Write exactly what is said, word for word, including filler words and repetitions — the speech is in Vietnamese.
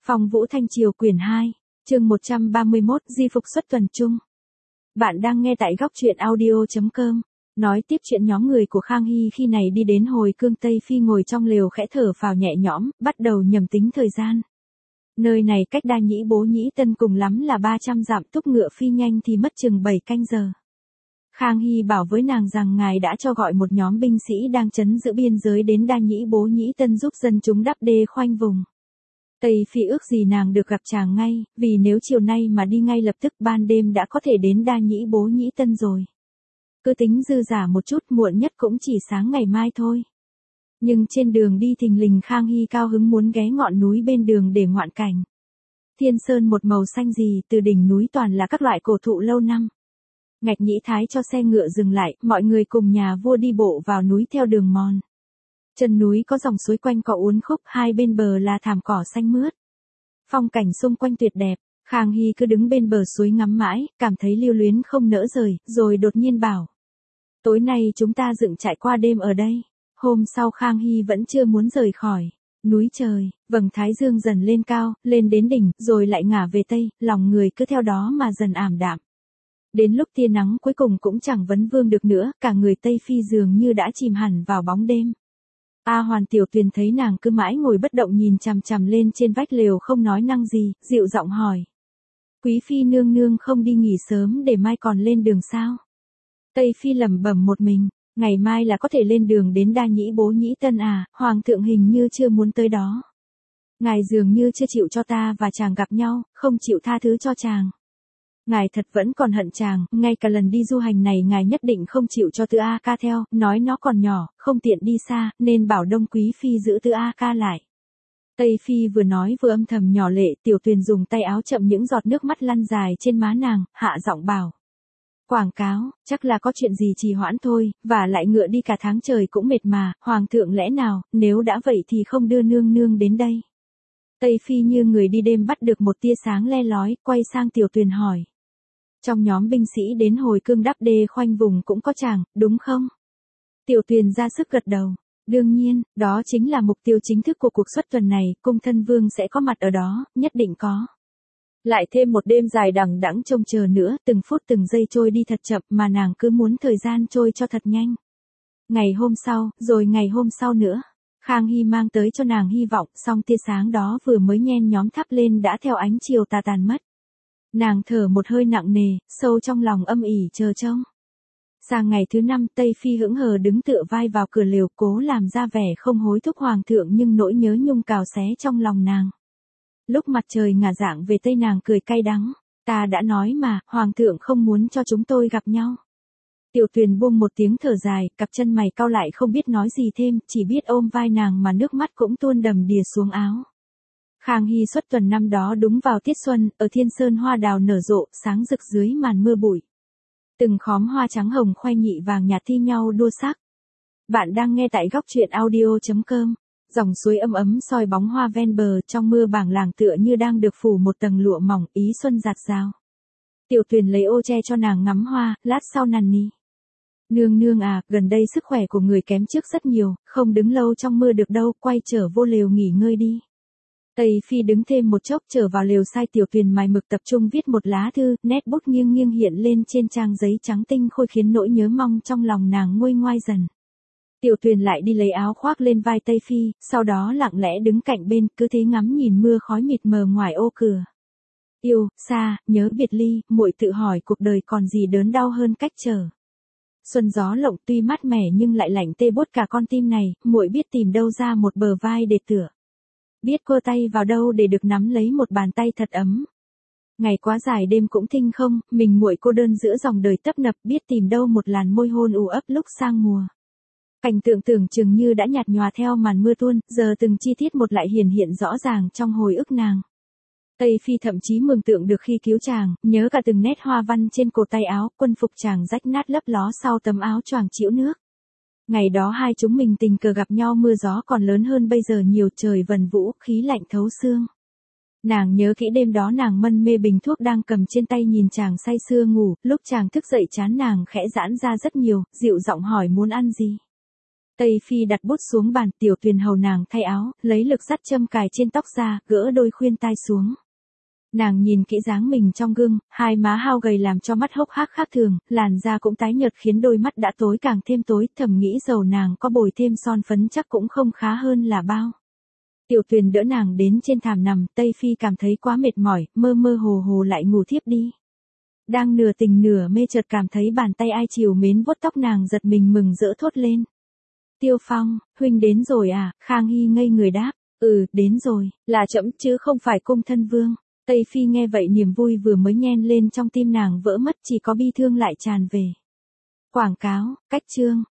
Phong Vũ Thanh Triều quyển hai, chương một trăm ba mươi mốt, Di phục xuất tuần chung. Bạn đang nghe tại góc truyện audio chấm com. Nói tiếp chuyện nhóm người của Khang Hy khi này đi đến hồi cương Tây Phi ngồi trong lều khẽ thở phào nhẹ nhõm, bắt đầu nhầm tính thời gian. Nơi này cách Đa Nhĩ Bố Nhĩ Tân cùng lắm là ba trăm dặm, túc ngựa phi nhanh thì mất chừng bảy canh giờ. Khang Hy bảo với nàng rằng ngài đã cho gọi một nhóm binh sĩ đang trấn giữ biên giới đến Đa Nhĩ Bố Nhĩ Tân giúp dân chúng đắp đê khoanh vùng. Tây Phi ước gì nàng được gặp chàng ngay, vì nếu chiều nay mà đi ngay lập tức ban đêm đã có thể đến Đa Nhĩ Bố Nhĩ Tân rồi. Cứ tính dư giả một chút, muộn nhất cũng chỉ sáng ngày mai thôi. Nhưng trên đường đi thình lình Khang Hy cao hứng muốn ghé ngọn núi bên đường để ngoạn cảnh. Thiên sơn một màu xanh gì, từ đỉnh núi toàn là các loại cổ thụ lâu năm. Ngạch Nhĩ Thái cho xe ngựa dừng lại, mọi người cùng nhà vua đi bộ vào núi theo đường mòn. Chân núi có dòng suối quanh co uốn khúc, hai bên bờ là thảm cỏ xanh mướt. Phong cảnh xung quanh tuyệt đẹp, Khang Hy cứ đứng bên bờ suối ngắm mãi, cảm thấy lưu luyến không nỡ rời, rồi đột nhiên bảo. Tối nay chúng ta dựng trại qua đêm ở đây. Hôm sau Khang Hy vẫn chưa muốn rời khỏi núi trời, vầng thái dương dần lên cao, lên đến đỉnh, rồi lại ngả về tây, lòng người cứ theo đó mà dần ảm đạm. Đến lúc tia nắng cuối cùng cũng chẳng vấn vương được nữa, cả người Tây Phi dường như đã chìm hẳn vào bóng đêm. A Hoàn Tiểu Tuyền thấy nàng cứ mãi ngồi bất động nhìn chằm chằm lên trên vách lều không nói năng gì, dịu giọng hỏi. Quý Phi nương nương không đi nghỉ sớm để mai còn lên đường sao? Tây Phi lẩm bẩm một mình, ngày mai là có thể lên đường đến Đa Nhĩ Bố Nhĩ Tân à, Hoàng thượng hình như chưa muốn tới đó. Ngài dường như chưa chịu cho ta và chàng gặp nhau, không chịu tha thứ cho chàng. Ngài thật vẫn còn hận chàng, ngay cả lần đi du hành này ngài nhất định không chịu cho Tư A Ca theo, nói nó còn nhỏ, không tiện đi xa, nên bảo Đông Quý Phi giữ Tư A Ca lại. Tây Phi vừa nói vừa âm thầm nhỏ lệ, Tiểu Tuyền dùng tay áo chậm những giọt nước mắt lăn dài trên má nàng, hạ giọng bảo. Quảng cáo, chắc là có chuyện gì trì hoãn thôi, và lại ngựa đi cả tháng trời cũng mệt mà, Hoàng thượng lẽ nào, nếu đã vậy thì không đưa nương nương đến đây. Tây Phi như người đi đêm bắt được một tia sáng le lói, quay sang Tiểu Tuyền hỏi. Trong nhóm binh sĩ đến hồi cương đắp đê khoanh vùng cũng có chàng, đúng không? Tiểu Tuyền ra sức gật đầu. Đương nhiên, đó chính là mục tiêu chính thức của cuộc xuất tuần này, cung thân vương sẽ có mặt ở đó, nhất định có. Lại thêm một đêm dài đằng đẵng trông chờ nữa, từng phút từng giây trôi đi thật chậm mà nàng cứ muốn thời gian trôi cho thật nhanh. Ngày hôm sau, rồi ngày hôm sau nữa. Khang Hy mang tới cho nàng hy vọng, song tia sáng đó vừa mới nhen nhóm thắp lên đã theo ánh chiều tà tàn mất. Nàng thở một hơi nặng nề, sâu trong lòng âm ỉ chờ trông. Sang ngày thứ năm, Tây Phi hững hờ đứng tựa vai vào cửa lều, cố làm ra vẻ không hối thúc Hoàng thượng nhưng nỗi nhớ nhung cào xé trong lòng nàng. Lúc mặt trời ngả dạng về tây nàng cười cay đắng. Ta đã nói mà, Hoàng thượng không muốn cho chúng tôi gặp nhau. Tiểu Tuyền buông một tiếng thở dài, cặp chân mày cau lại không biết nói gì thêm, chỉ biết ôm vai nàng mà nước mắt cũng tuôn đầm đìa xuống áo. Khang Hy xuất tuần năm đó đúng vào tiết xuân, ở Thiên Sơn hoa đào nở rộ, sáng rực dưới màn mưa bụi. Từng khóm hoa trắng hồng khoe nhị vàng nhạt thi nhau đua sắc. Bạn đang nghe tại góc truyện audio chấm com. Dòng suối ấm ấm soi bóng hoa ven bờ, trong mưa bảng làng tựa như đang được phủ một tầng lụa mỏng, ý xuân rạt rào. Tiểu Tuyền lấy ô che cho nàng ngắm hoa, lát sau nằn ni. Nương nương à, gần đây sức khỏe của người kém trước rất nhiều, không đứng lâu trong mưa được đâu, quay trở vô lều nghỉ ngơi đi. Tây Phi đứng thêm một chốc trở vào lều sai Tiểu Tuyền mài mực tập trung viết một lá thư, nét bút nghiêng nghiêng hiện lên trên trang giấy trắng tinh khôi khiến nỗi nhớ mong trong lòng nàng nguôi ngoai dần. Tiểu Tuyền lại đi lấy áo khoác lên vai Tây Phi, sau đó lặng lẽ đứng cạnh bên, cứ thế ngắm nhìn mưa khói mịt mờ ngoài ô cửa. Yêu, xa, nhớ biệt ly, muội tự hỏi cuộc đời còn gì đớn đau hơn cách chờ. Xuân gió lộng tuy mát mẻ nhưng lại lạnh tê buốt cả con tim này, muội biết tìm đâu ra một bờ vai để tựa. Biết cô tay vào đâu để được nắm lấy một bàn tay thật ấm. Ngày quá dài đêm cũng thinh không, mình muội cô đơn giữa dòng đời tấp nập, biết tìm đâu một làn môi hôn ù ấp lúc sang mùa. Cảnh tượng tưởng chừng như đã nhạt nhòa theo màn mưa tuôn, giờ từng chi tiết một lại hiển hiện rõ ràng trong hồi ức nàng. Tây Phi thậm chí mường tượng được khi cứu chàng, nhớ cả từng nét hoa văn trên cổ tay áo, quân phục chàng rách nát lấp ló sau tấm áo choàng chĩu nước. Ngày đó hai chúng mình tình cờ gặp nhau, mưa gió còn lớn hơn bây giờ nhiều, trời vần vũ, khí lạnh thấu xương. Nàng nhớ kỹ đêm đó nàng mân mê bình thuốc đang cầm trên tay nhìn chàng say sưa ngủ, lúc chàng thức dậy trán nàng khẽ giãn ra rất nhiều, dịu giọng hỏi muốn ăn gì. Tây Phi đặt bút xuống bàn, Tiểu Tuyền hầu nàng thay áo, lấy lực dắt châm cài trên tóc ra, gỡ đôi khuyên tai xuống. Nàng nhìn kỹ dáng mình trong gương, hai má hao gầy làm cho mắt hốc hác khác thường, làn da cũng tái nhợt khiến đôi mắt đã tối càng thêm tối, thầm nghĩ dầu nàng có bồi thêm son phấn chắc cũng không khá hơn là bao. Tiểu Tuyền đỡ nàng đến trên thảm nằm, Tây Phi cảm thấy quá mệt mỏi, mơ mơ hồ hồ lại ngủ thiếp đi. Đang nửa tình nửa mê chợt cảm thấy bàn tay ai chiều mến vuốt tóc nàng, giật mình mừng rỡ thốt lên. Tiêu Phong, huynh đến rồi à? Khang Hy ngây người đáp, ừ, đến rồi, là trẫm chứ không phải cung thân vương. Tây Phi nghe vậy niềm vui vừa mới nhen lên trong tim nàng vỡ mất, chỉ có bi thương lại tràn về. Quảng cáo, cách chương.